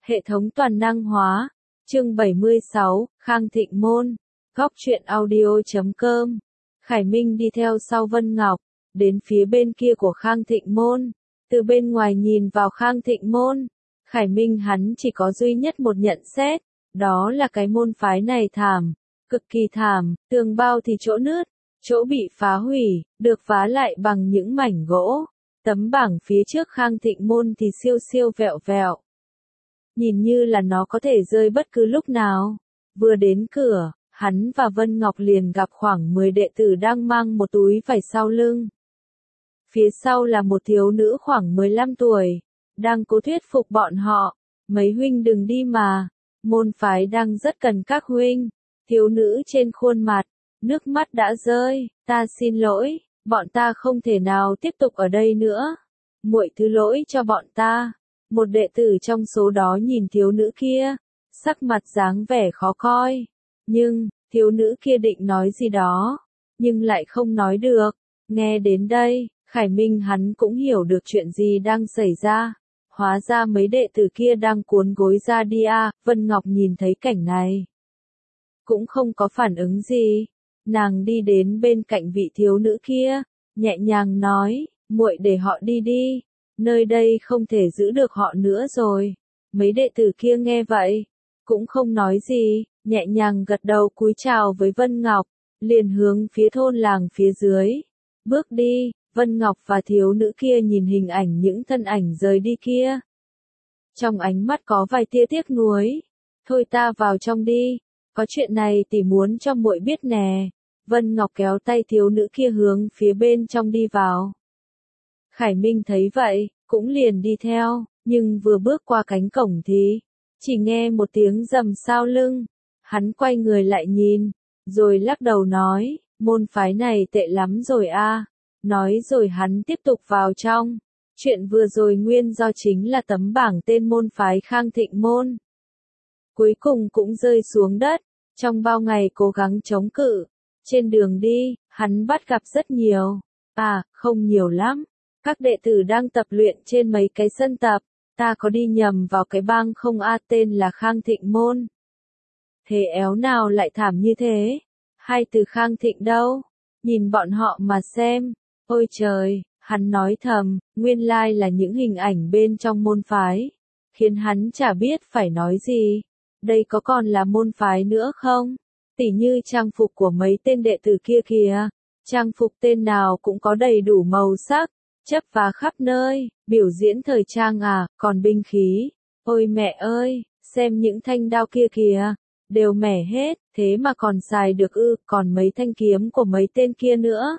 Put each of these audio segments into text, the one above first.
Hệ thống toàn năng hóa. Chương 76, Khang Thịnh Môn. Góc truyện audio.com. Khải Minh đi theo sau Vân Ngọc, đến phía bên kia của Khang Thịnh Môn. Từ bên ngoài nhìn vào Khang Thịnh Môn, Khải Minh hắn chỉ có duy nhất một nhận xét, đó là cái môn phái này thảm, cực kỳ thảm, tường bao thì chỗ nứt, chỗ bị phá hủy, được phá lại bằng những mảnh gỗ. Tấm bảng phía trước Khang Thịnh Môn thì siêu siêu vẹo vẹo. Nhìn như là nó có thể rơi bất cứ lúc nào. Vừa đến cửa, hắn và Vân Ngọc liền gặp khoảng 10 đệ tử đang mang một túi vải sau lưng. Phía sau là một thiếu nữ khoảng 15 tuổi, đang cố thuyết phục bọn họ, mấy huynh đừng đi mà, môn phái đang rất cần các huynh. Thiếu nữ trên khuôn mặt, nước mắt đã rơi, ta xin lỗi, bọn ta không thể nào tiếp tục ở đây nữa. Muội thứ lỗi cho bọn ta. Một đệ tử trong số đó nhìn thiếu nữ kia, sắc mặt dáng vẻ khó coi. Nhưng, thiếu nữ kia định nói gì đó, nhưng lại không nói được. Nghe đến đây, Khải Minh hắn cũng hiểu được chuyện gì đang xảy ra. Hóa ra mấy đệ tử kia đang cuốn gối ra đi à. Vân Ngọc nhìn thấy cảnh này, cũng không có phản ứng gì. Nàng đi đến bên cạnh vị thiếu nữ kia, nhẹ nhàng nói, muội để họ đi đi. Nơi đây không thể giữ được họ nữa rồi. Mấy đệ tử kia nghe vậy, cũng không nói gì, nhẹ nhàng gật đầu cúi chào với Vân Ngọc, liền hướng phía thôn làng phía dưới. Bước đi, Vân Ngọc và thiếu nữ kia nhìn hình ảnh những thân ảnh rời đi kia. Trong ánh mắt có vài tia tiếc nuối. Thôi ta vào trong đi, có chuyện này tỷ muốn cho muội biết nè. Vân Ngọc kéo tay thiếu nữ kia hướng phía bên trong đi vào. Khải Minh thấy vậy, cũng liền đi theo, nhưng vừa bước qua cánh cổng thì, chỉ nghe một tiếng rầm sau lưng. Hắn quay người lại nhìn, rồi lắc đầu nói, môn phái này tệ lắm rồi a. Nói rồi hắn tiếp tục vào trong. Chuyện vừa rồi nguyên do chính là tấm bảng tên môn phái Khang Thịnh Môn. Cuối cùng cũng rơi xuống đất, trong bao ngày cố gắng chống cự. Trên đường đi, hắn bắt gặp rất nhiều, không nhiều lắm. Các đệ tử đang tập luyện trên mấy cái sân tập, ta có đi nhầm vào cái bang không tên là Khang Thịnh Môn. Thế éo nào lại thảm như thế? Hai từ Khang Thịnh đâu? Nhìn bọn họ mà xem. Ôi trời, hắn nói thầm, nguyên lai là những hình ảnh bên trong môn phái, khiến hắn chả biết phải nói gì. Đây có còn là môn phái nữa không? Tỉ như trang phục của mấy tên đệ tử kia kìa, trang phục tên nào cũng có đầy đủ màu sắc, chấp vá khắp nơi, biểu diễn thời trang còn binh khí. Ôi mẹ ơi, xem những thanh đao kia kìa, đều mẻ hết, thế mà còn xài được còn mấy thanh kiếm của mấy tên kia nữa.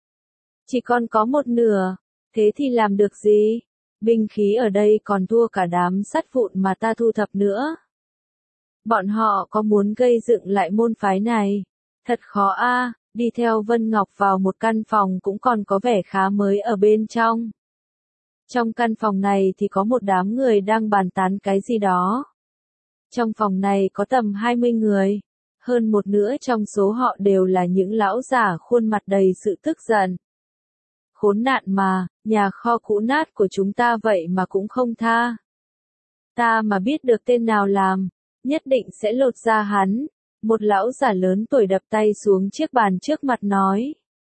Chỉ còn có một nửa, thế thì làm được gì? Binh khí ở đây còn thua cả đám sắt vụn mà ta thu thập nữa. Bọn họ có muốn gây dựng lại môn phái này? Thật khó đi theo Vân Ngọc vào một căn phòng cũng còn có vẻ khá mới ở bên trong. Trong căn phòng này thì có một đám người đang bàn tán cái gì đó. Trong phòng này có tầm 20 người, hơn một nửa trong số họ đều là những lão già khuôn mặt đầy sự tức giận. Khốn nạn mà, nhà kho cũ nát của chúng ta vậy mà cũng không tha. Ta mà biết được tên nào làm, nhất định sẽ lột da hắn. Một lão già lớn tuổi đập tay xuống chiếc bàn trước mặt nói.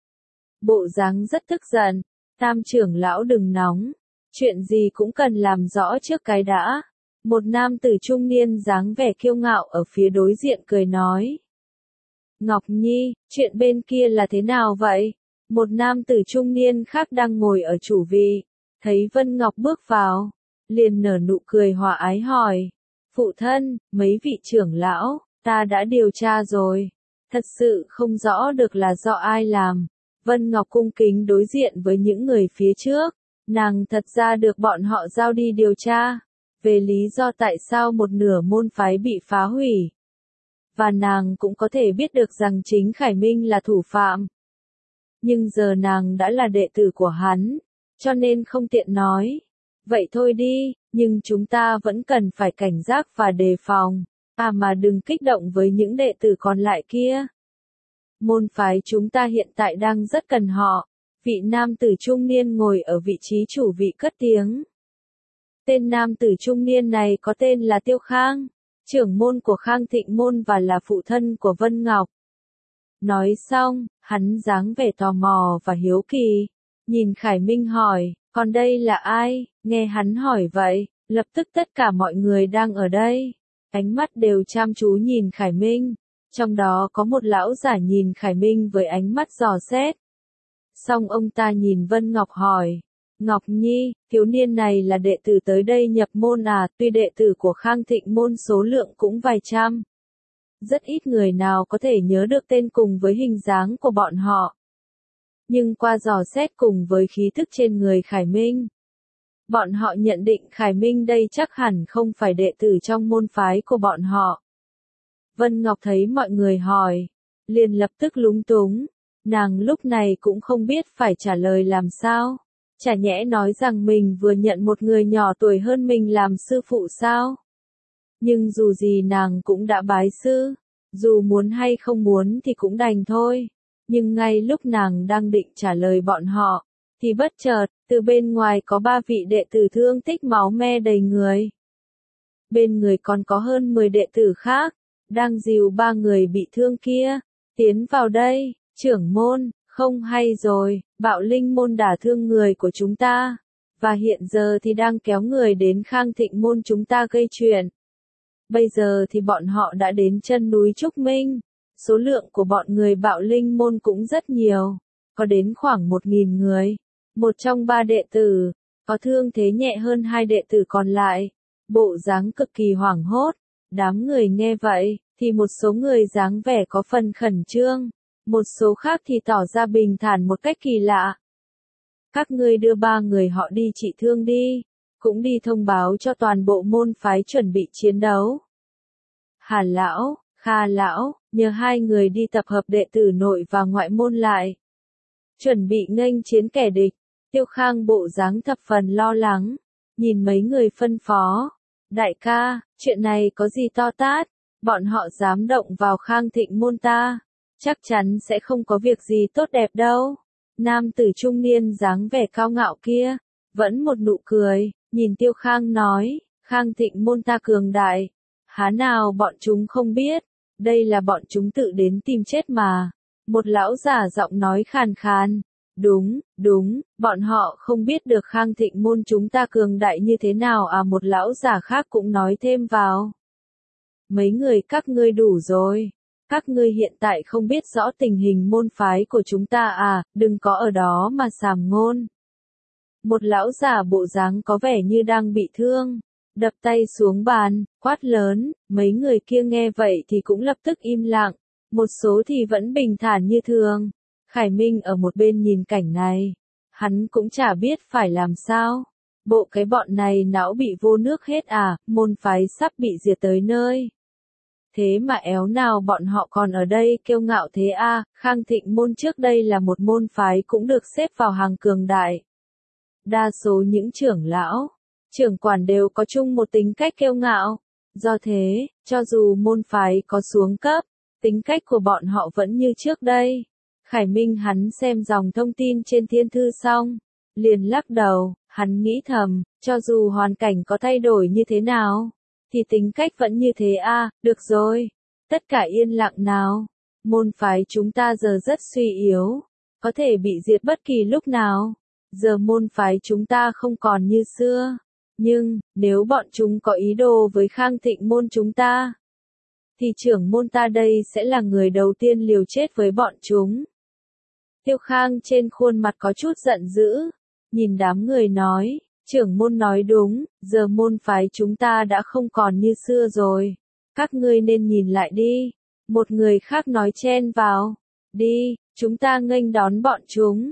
Bộ dáng rất tức giận, Tam trưởng lão đừng nóng, chuyện gì cũng cần làm rõ trước cái đã. Một nam tử trung niên dáng vẻ kiêu ngạo ở phía đối diện cười nói. Ngọc Nhi, chuyện bên kia là thế nào vậy? Một nam tử trung niên khác đang ngồi ở chủ vị, thấy Vân Ngọc bước vào, liền nở nụ cười hòa ái hỏi. Phụ thân, mấy vị trưởng lão, ta đã điều tra rồi, thật sự không rõ được là do ai làm. Vân Ngọc cung kính đối diện với những người phía trước, nàng thật ra được bọn họ giao đi điều tra, về lý do tại sao một nửa môn phái bị phá hủy. Và nàng cũng có thể biết được rằng chính Khải Minh là thủ phạm. Nhưng giờ nàng đã là đệ tử của hắn, cho nên không tiện nói. Vậy thôi đi, nhưng chúng ta vẫn cần phải cảnh giác và đề phòng, mà đừng kích động với những đệ tử còn lại kia. Môn phái chúng ta hiện tại đang rất cần họ. Vị nam tử trung niên ngồi ở vị trí chủ vị cất tiếng. Tên nam tử trung niên này có tên là Tiêu Khang, trưởng môn của Khang Thịnh Môn và là phụ thân của Vân Ngọc. Nói xong, hắn dáng vẻ tò mò và hiếu kỳ, nhìn Khải Minh hỏi, còn đây là ai? Nghe hắn hỏi vậy, lập tức tất cả mọi người đang ở đây, ánh mắt đều chăm chú nhìn Khải Minh, trong đó có một lão giả nhìn Khải Minh với ánh mắt dò xét. Xong ông ta nhìn Vân Ngọc hỏi, Ngọc Nhi, thiếu niên này là đệ tử tới đây nhập môn à? Tuy đệ tử của Khang Thịnh Môn số lượng cũng vài trăm, rất ít người nào có thể nhớ được tên cùng với hình dáng của bọn họ. Nhưng qua dò xét cùng với khí thức trên người Khải Minh, bọn họ nhận định Khải Minh đây chắc hẳn không phải đệ tử trong môn phái của bọn họ. Vân Ngọc thấy mọi người hỏi, liền lập tức lúng túng, nàng lúc này cũng không biết phải trả lời làm sao. Chả nhẽ nói rằng mình vừa nhận một người nhỏ tuổi hơn mình làm sư phụ sao? Nhưng dù gì nàng cũng đã bái sư, dù muốn hay không muốn thì cũng đành thôi. Nhưng ngay lúc nàng đang định trả lời bọn họ, thì bất chợt, từ bên ngoài có 3 vị đệ tử thương tích máu me đầy người. Bên người còn có hơn 10 đệ tử khác, đang dìu 3 người bị thương kia, tiến vào đây, trưởng môn, không hay rồi, Bạo Linh môn đả thương người của chúng ta, và hiện giờ thì đang kéo người đến Khang Thịnh Môn chúng ta gây chuyện. Bây giờ thì bọn họ đã đến chân núi Trúc Minh, số lượng của bọn người Bạo Linh môn cũng rất nhiều, có đến khoảng 1.000 người. Một trong 3 đệ tử, có thương thế nhẹ hơn 2 đệ tử còn lại, bộ dáng cực kỳ hoảng hốt. Đám người nghe vậy, thì một số người dáng vẻ có phần khẩn trương, một số khác thì tỏ ra bình thản một cách kỳ lạ. Các ngươi đưa 3 người họ đi trị thương đi, cũng đi thông báo cho toàn bộ môn phái chuẩn bị chiến đấu. Hà lão, Kha lão, nhờ 2 người đi tập hợp đệ tử nội và ngoại môn lại, chuẩn bị nghênh chiến kẻ địch. Tiêu Khang bộ dáng thập phần lo lắng, nhìn mấy người phân phó, đại ca, chuyện này có gì to tát, bọn họ dám động vào Khang Thịnh Môn ta, chắc chắn sẽ không có việc gì tốt đẹp đâu. Nam tử trung niên dáng vẻ cao ngạo kia, vẫn một nụ cười, nhìn Tiêu Khang nói, Khang Thịnh Môn ta cường đại, há nào bọn chúng không biết, đây là bọn chúng tự đến tìm chết mà. Một lão giả giọng nói khàn khàn, đúng, bọn họ không biết được Khang Thịnh Môn chúng ta cường đại như thế nào à? Một lão giả khác cũng nói thêm vào. Mấy người các ngươi đủ rồi. Các ngươi hiện tại không biết rõ tình hình môn phái của chúng ta à, đừng có ở đó mà sàm ngôn. Một lão giả bộ dáng có vẻ như đang bị thương, đập tay xuống bàn, quát lớn, mấy người kia nghe vậy thì cũng lập tức im lặng, một số thì vẫn bình thản như thường. Khải Minh ở một bên nhìn cảnh này, hắn cũng chả biết phải làm sao. Bộ cái bọn này não bị vô nước hết à, môn phái sắp bị diệt tới nơi. Thế mà éo nào bọn họ còn ở đây kiêu ngạo thế à? Khang Thịnh Môn trước đây là một môn phái cũng được xếp vào hàng cường đại. Đa số những trưởng lão, trưởng quản đều có chung một tính cách kiêu ngạo. Do thế, cho dù môn phái có xuống cấp, tính cách của bọn họ vẫn như trước đây. Khải Minh hắn xem dòng thông tin trên thiên thư xong, liền lắc đầu, hắn nghĩ thầm, cho dù hoàn cảnh có thay đổi như thế nào, thì tính cách vẫn như thế à, được rồi. Tất cả yên lặng nào. Môn phái chúng ta giờ rất suy yếu, có thể bị diệt bất kỳ lúc nào. Giờ môn phái chúng ta không còn như xưa. Nhưng, nếu bọn chúng có ý đồ với Khang Thịnh Môn chúng ta, thì trưởng môn ta đây sẽ là người đầu tiên liều chết với bọn chúng. Tiêu Khang trên khuôn mặt có chút giận dữ, nhìn đám người nói, trưởng môn nói đúng, giờ môn phái chúng ta đã không còn như xưa rồi. Các ngươi nên nhìn lại đi. Một người khác nói chen vào. Đi, chúng ta nghênh đón bọn chúng.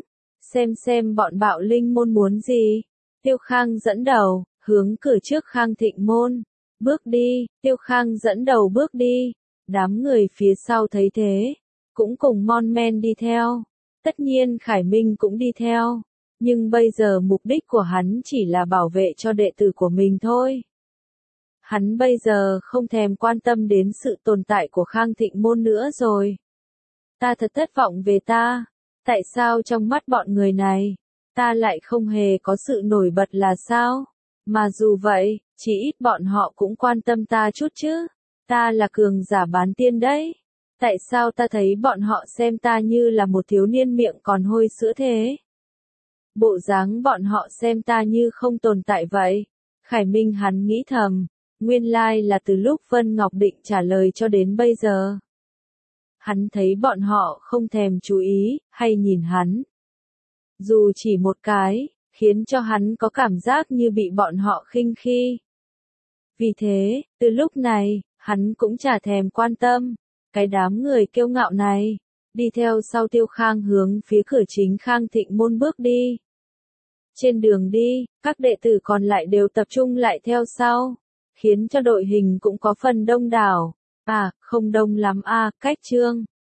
Xem bọn Bạo Linh môn muốn gì. Tiêu Khang dẫn đầu, hướng cửa trước Khang Thịnh Môn. Bước đi, Tiêu Khang dẫn đầu bước đi. Đám người phía sau thấy thế, cũng cùng mon men đi theo. Tất nhiên Khải Minh cũng đi theo. Nhưng bây giờ mục đích của hắn chỉ là bảo vệ cho đệ tử của mình thôi. Hắn bây giờ không thèm quan tâm đến sự tồn tại của Khang Thịnh Môn nữa rồi. Ta thật thất vọng về ta. Tại sao trong mắt bọn người này, ta lại không hề có sự nổi bật là sao? Mà dù vậy, chỉ ít bọn họ cũng quan tâm ta chút chứ. Ta là cường giả bán tiên đấy. Tại sao ta thấy bọn họ xem ta như là một thiếu niên miệng còn hôi sữa thế? Bộ dáng bọn họ xem ta như không tồn tại vậy. Khải Minh hắn nghĩ thầm, nguyên lai là từ lúc Vân Ngọc định trả lời cho đến bây giờ. Hắn thấy bọn họ không thèm chú ý, hay nhìn hắn. Dù chỉ một cái, khiến cho hắn có cảm giác như bị bọn họ khinh khi. Vì thế, từ lúc này, hắn cũng chả thèm quan tâm. Cái đám người kiêu ngạo này, đi theo sau Tiêu Khang hướng phía cửa chính Khang Thịnh Môn bước đi. Trên đường đi, các đệ tử còn lại đều tập trung lại theo sau, khiến cho đội hình cũng có phần đông đảo. À, không đông lắm à, cách chương.